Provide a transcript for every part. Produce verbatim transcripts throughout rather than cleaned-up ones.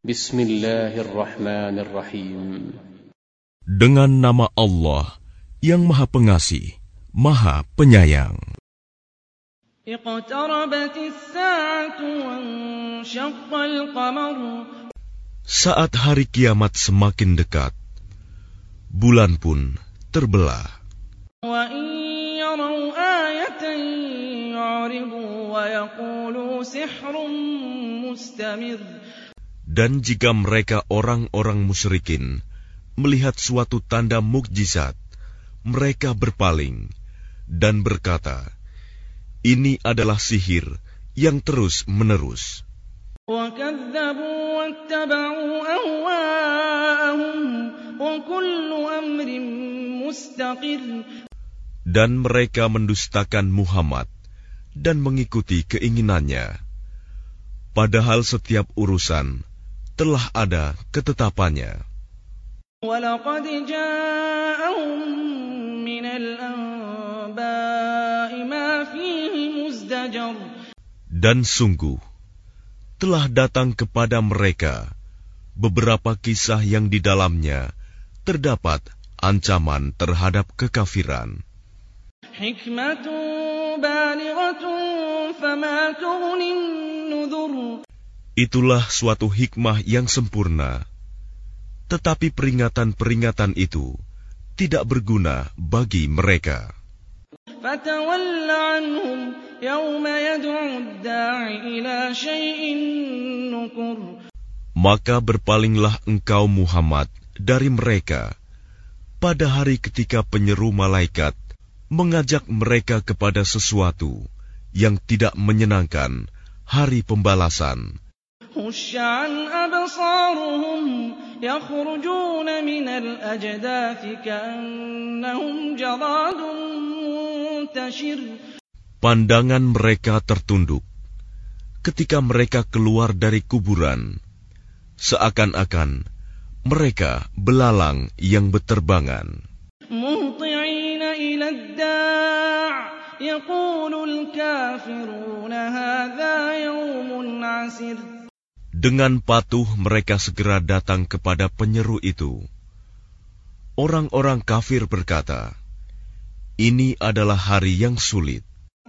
Bismillahirrahmanirrahim. Dengan nama Allah yang Maha Pengasih, Maha Penyayang. Saat hari kiamat semakin dekat, bulan pun terbelah. Dan jika mereka orang-orang musyrikin melihat suatu tanda mukjizat, mereka berpaling dan berkata, ini adalah sihir yang terus-menerus. Dan mereka mendustakan Muhammad dan mengikuti keinginannya, padahal setiap urusan telah ada ketetapannya. Dan sungguh telah datang kepada mereka beberapa kisah yang di dalamnya terdapat ancaman terhadap kekafiran. Itulah suatu hikmah yang sempurna, tetapi peringatan-peringatan itu tidak berguna bagi mereka. Maka berpalinglah engkau Muhammad dari mereka pada hari ketika penyeru malaikat mengajak mereka kepada sesuatu yang tidak menyenangkan, hari pembalasan. Pandangan mereka tertunduk ketika mereka keluar dari kuburan, seakan-akan mereka belalang yang beterbangan. Dengan patuh mereka segera datang kepada penyeru itu. Orang-orang kafir berkata, ini adalah hari yang sulit.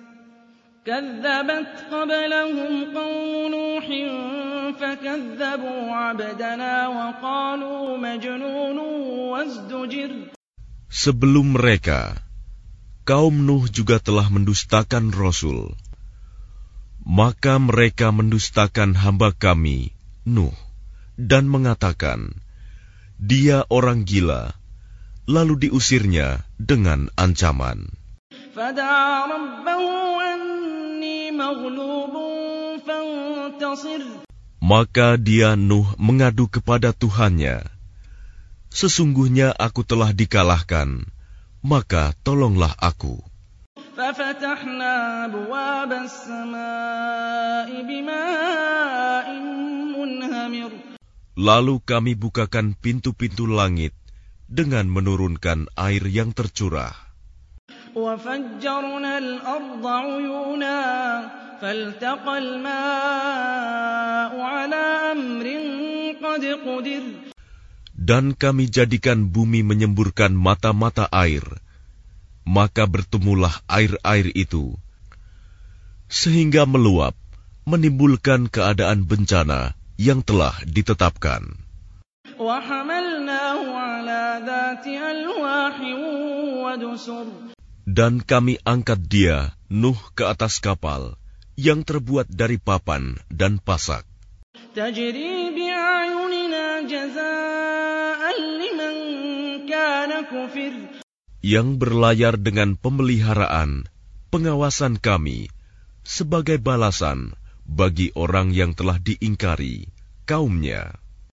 Sebelum mereka, kaum Nuh juga telah mendustakan Rasul. Maka mereka mendustakan hamba kami, Nuh, dan mengatakan, dia orang gila, lalu diusirnya dengan ancaman. Maka dia Nuh mengadu kepada Tuhannya, sesungguhnya aku telah dikalahkan, maka tolonglah aku. Lalu kami bukakan pintu-pintu langit dengan menurunkan air yang tercurah. Dan kami jadikan bumi menyemburkan mata-mata air, maka bertemulah air-air itu, sehingga meluap, menimbulkan keadaan bencana yang telah ditetapkan. Dan kami angkat dia, Nuh, ke atas kapal, yang terbuat dari papan dan pasak. Yang berlayar dengan pemeliharaan, pengawasan kami, sebagai balasan bagi orang yang telah diingkari kaumnya.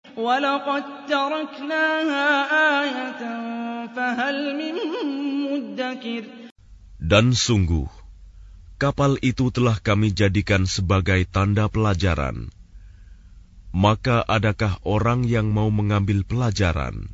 Dan sungguh, kapal itu telah kami jadikan sebagai tanda pelajaran. Maka adakah orang yang mau mengambil pelajaran?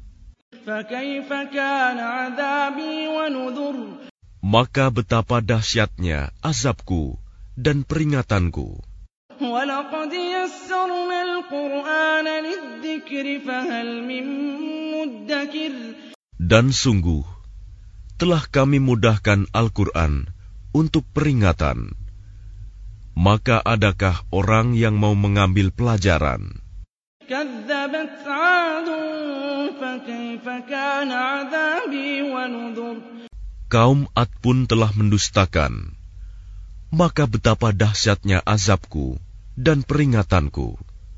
Maka betapa dahsyatnya azabku dan peringatanku. الذكر فهل من مدكر. Dan sungguh, telah kami mudahkan Al-Quran untuk peringatan. Maka adakah orang yang mau mengambil pelajaran? كذبت عاد فكيف كان عذابي ونذر. Kaum Ad pun telah mendustakan. Maka betapa dahsyatnya azabku dan peringatanku.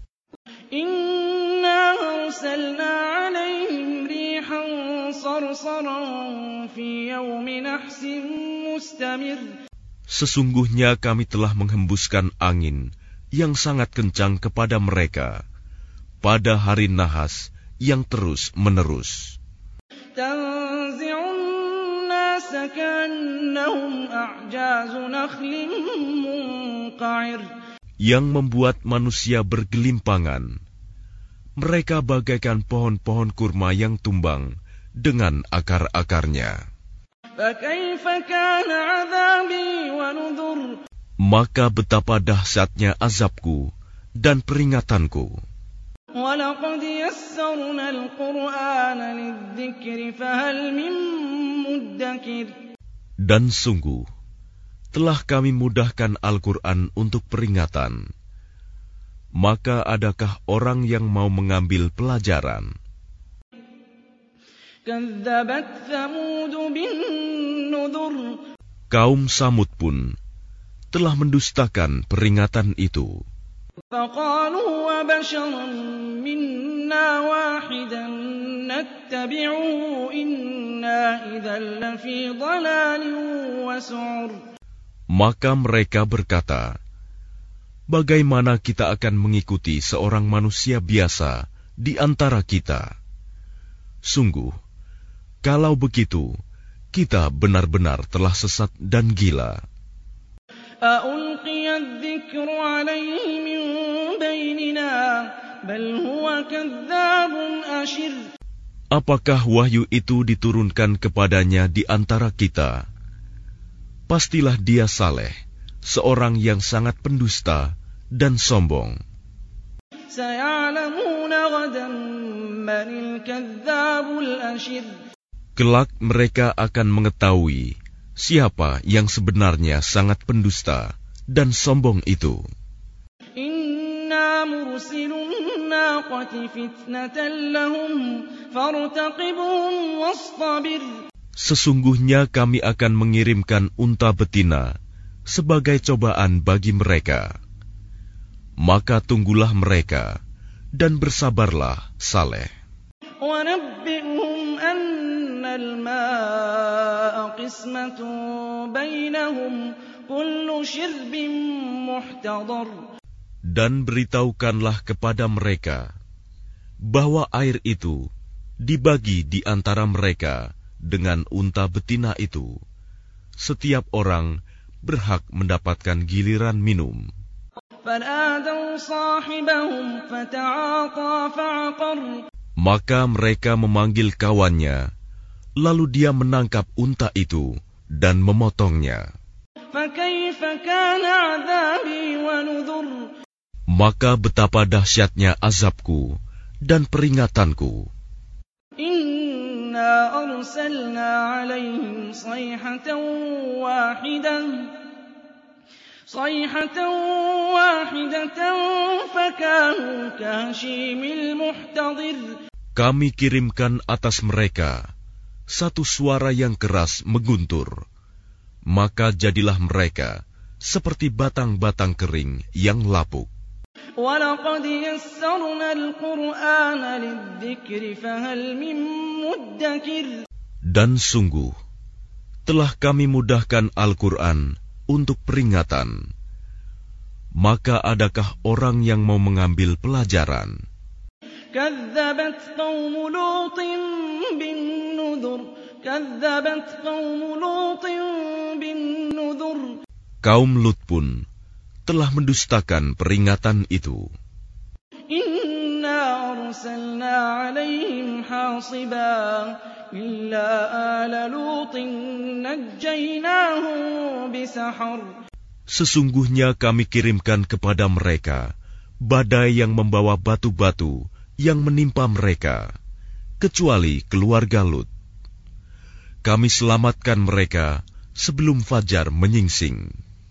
Inna arsalna alaihim rihan sarsaran fi yawmi nahsin mustamir. Sesungguhnya kami telah menghembuskan angin yang sangat kencang kepada mereka pada hari nahas yang terus menerus. Tanzi'un nasa ka'annahum a'jazu nakhlin munqa'ir. Yang membuat manusia bergelimpangan. Mereka bagaikan pohon-pohon kurma yang tumbang dengan akar-akarnya. Maka betapa dahsyatnya azabku dan peringatanku. Dan sungguh, telah kami mudahkan Al-Quran untuk peringatan. Maka adakah orang yang mau mengambil pelajaran? Kaum Samud pun telah mendustakan peringatan itu. Maka mereka berkata, bagaimana kita akan mengikuti seorang manusia biasa di antara kita? Sungguh, kalau begitu, kita benar-benar telah sesat dan gila. Apakah wahyu itu diturunkan kepadanya di antara kita? Pastilah dia saleh, seorang yang sangat pendusta dan sombong. Kelak mereka akan mengetahui siapa yang sebenarnya sangat pendusta dan sombong itu. Inna mursilun naqati fitnatan lahum fartaqibhum wastabir. Sesungguhnya kami akan mengirimkan unta betina sebagai cobaan bagi mereka. Maka tunggulah mereka dan bersabarlah saleh. وَنَبِّئْهُمْ أَنَّ الْمَاءَ قِسْمَةٌ بَيْنَهُمْ كُلُّ شِرْبٍ مُحْتَضَرٍ. Dan beritahukanlah kepada mereka bahwa air itu dibagi di antara mereka dengan unta betina itu. Setiap orang berhak mendapatkan giliran minum. Maka mereka memanggil kawannya, lalu dia menangkap unta itu dan memotongnya. Maka betapa dahsyatnya azabku dan peringatanku. Inna arsalna alaihim sayhatan wahidah sayhatan wahidatan fakanu kahshimil muhtadir. Kami kirimkan atas mereka satu suara yang keras mengguntur, maka jadilah mereka seperti batang-batang kering yang lapuk. وَلَقَدْ يَسَّرْنَا الْقُرْآنَ لِلذِّكْرِ فَهَلْ مِن مُّدَّكِرٍ. Dan sungguh, telah kami mudahkan Al-Quran untuk peringatan. Maka adakah orang yang mau mengambil pelajaran? كَذَّبَتْ قَوْمُ لُوطٍ بِالنُّذُرِ كَذَّبَتْ قَوْمُ لُوطٍ بِالنُّذُرِ. Kaum Lut pun telah mendustakan peringatan itu. Inna arsalna alaihim hasiba illa ala lutin najjaynahum bisahar. Sesungguhnya kami kirimkan kepada mereka badai yang membawa batu-batu yang menimpa mereka, kecuali keluarga Lut. Kami selamatkan mereka sebelum fajar menyingsing.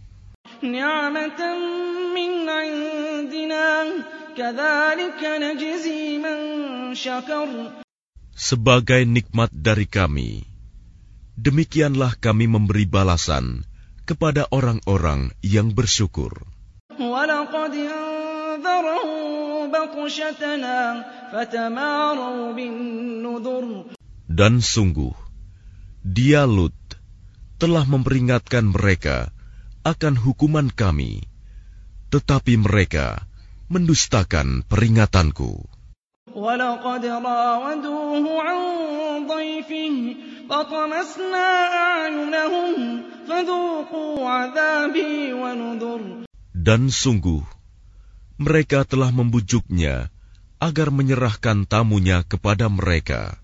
Ni'matan min 'indina, kadzalika najzi man syakar. Sebagai nikmat dari kami, demikianlah kami memberi balasan kepada orang-orang yang bersyukur. وَلَقَدْ أَنذَرَهُم بَطْشَتَنَا فَتَمَارَوْا بِالنُّذُرِ. Dan sungguh, dia Lut telah memperingatkan mereka akan hukuman kami, tetapi mereka mendustakan peringatanku. وَلَقَدْ رَاوَدُوهُ عَن ضَيْفِهِ فَطَمَسْنَا أَعْيُنَهُمْ فَذُوقُوا عَذَابِي وَنُذُرِ. Dan sungguh, mereka telah membujuknya agar menyerahkan tamunya kepada mereka.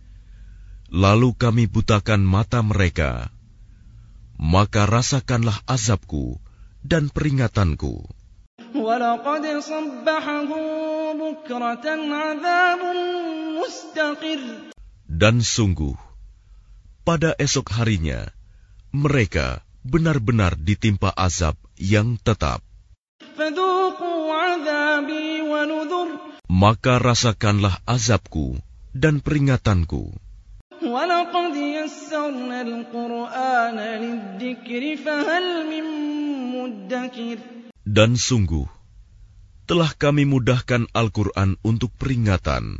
Lalu kami butakan mata mereka, maka rasakanlah azabku dan peringatanku. وَلَقَدْ صَبَّحَهُم بُكْرَةً عَذَابٌ مُسْتَقِرٌّ. Dan sungguh, pada esok harinya, mereka benar-benar ditimpa azab yang tetap. فَذُوقُوا عَذَابِي وَنُذُرِ. Maka rasakanlah azabku dan peringatanku. وَلَقَدْ يَسَّرْنَا الْقُرْآنَ لِلذِّكْرِ فَهَلْ مِن مُّدَّكِرٍ. Dan sungguh, telah kami mudahkan Al-Quran untuk peringatan.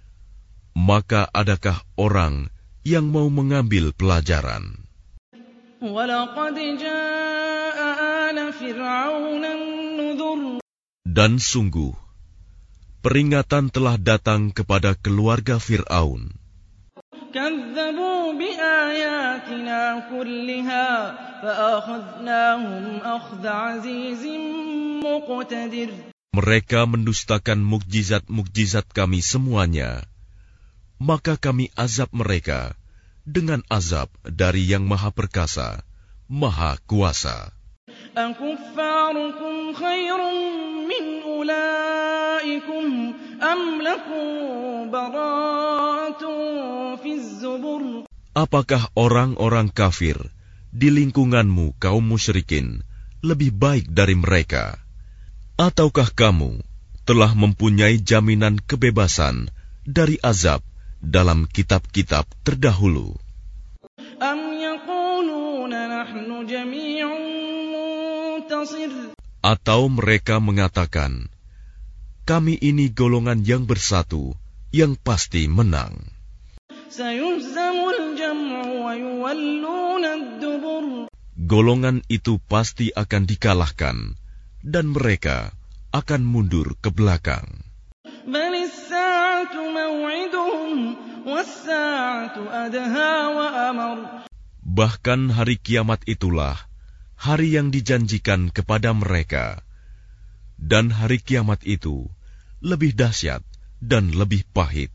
Maka adakah orang yang mau mengambil pelajaran? وَلَقَدْ جَاءَ آلَ فِرْعَوْنَ النُّذُرُ. Dan sungguh, peringatan telah datang kepada keluarga Fir'aun. كَذَّبُوا بِآيَاتِنَا كُلِّهَا فَأَخَذْنَاهُمْ أَخْذَ عَزِيزٍ مُقْتَدِرٍ. Mereka mendustakan mukjizat-mukjizat kami semuanya, maka kami azab mereka dengan azab dari Yang Maha Perkasa, Maha Kuasa. أَكُفَّارُكُمْ خَيْرٌ مِّنْ أُولَٰئِكُمْ أَمْ لَكُمْ بَرَاءَةٌ فِي الزُّبُرِ. Apakah orang-orang kafir di lingkunganmu kaum musyrikin lebih baik dari mereka? Ataukah kamu telah mempunyai jaminan kebebasan dari azab dalam kitab-kitab terdahulu? أَمْ يَقُولُونَ نَحْنُ جَمِيعٌ مُّنتَصِرٌ. Atau mereka mengatakan, kami ini golongan yang bersatu, yang pasti menang. سَيُهْزَمُ الْجَمْعُ وَيُوَلُّونَ الدُّبُرَ. Golongan itu pasti akan dikalahkan, dan mereka akan mundur ke belakang. بَلِ السَّاعَةُ مَوْعِدُهُمْ وَالسَّاعَةُ أَدْهَىٰ وَأَمَرُ. Bahkan hari kiamat itulah hari yang dijanjikan kepada mereka, dan hari kiamat itu lebih dahsyat dan lebih pahit.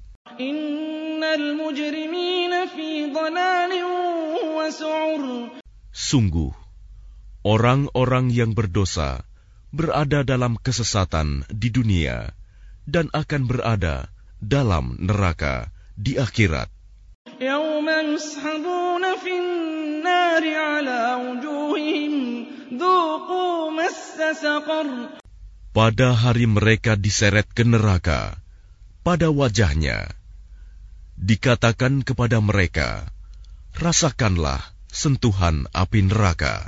Innal mujrimina fi dhalalin wa su'ur. Sungguh, orang-orang yang berdosa berada dalam kesesatan di dunia dan akan berada dalam neraka di akhirat. Yawma yushabuna fin nari ala wujuhihim dhuqu massa saqar. Pada hari mereka diseret ke neraka, pada wajahnya dikatakan kepada mereka, rasakanlah sentuhan api neraka.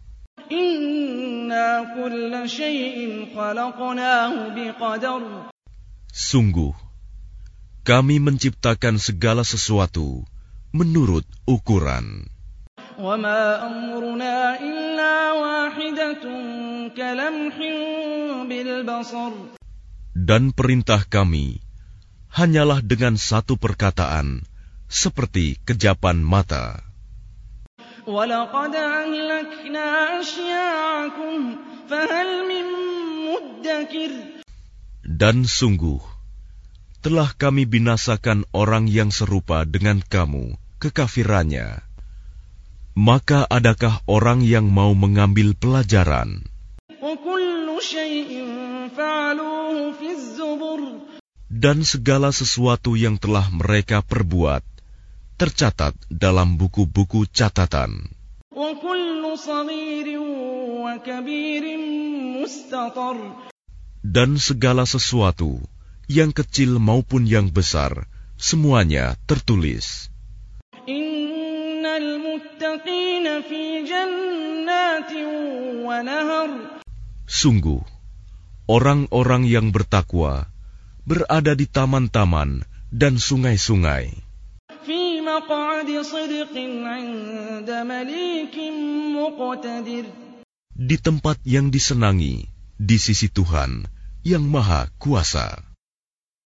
Inna kulla syai'in khalaqnahu biqadar. Sungguh, kami menciptakan segala sesuatu menurut ukuran. Wa ma amruna illa wahidatun kalamhin bil basar. Dan perintah kami hanyalah dengan satu perkataan, seperti kejapan mata. وَلَقَدْ أَهْلَكْنَا أَشْيَاعَكُمْ فَهَلْ مِن مُّدَّكِرٍ. Dan sungguh, telah kami binasakan orang yang serupa dengan kamu, kekafirannya. Maka adakah orang yang mau mengambil pelajaran? وَكُلُّ شَيْءٍ فَعَلُوهُ فِي الزُّبُرِ. dan segala sesuatu yang telah mereka perbuat tercatat dalam buku-buku catatan. Dan segala sesuatu yang kecil maupun yang besar semuanya tertulis. Sungguh, orang-orang yang bertakwa berada di taman-taman dan sungai-sungai. Di tempat yang disenangi di sisi Tuhan yang Maha Kuasa.